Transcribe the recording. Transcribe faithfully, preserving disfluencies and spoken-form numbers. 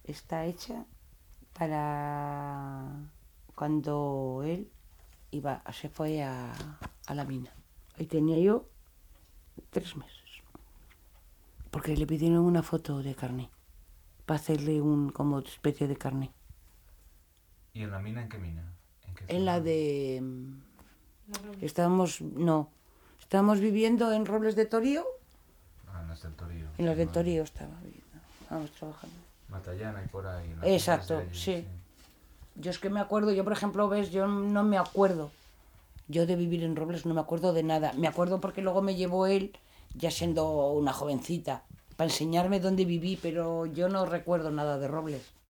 está hecha para cuando él iba, se fue a, a la mina. Ahí tenía yo tres meses. Porque le pidieron una foto de carné, para hacerle un como especie de carné. ¿Y en la mina en qué mina? ¿En qué En la de... Estábamos, no, estábamos viviendo en Robles de Torío. Ah, en las del Torío. En las sí, de vale. Torío estaba viviendo, estábamos trabajando. Matallana y por ahí. en las Exacto, zonas de allí, sí. Yo es que me acuerdo, yo por ejemplo, ves, yo no me acuerdo. Yo de vivir en Robles no me acuerdo de nada. Me acuerdo porque luego me llevó él, ya siendo una jovencita, para enseñarme dónde viví, pero yo no recuerdo nada de Robles.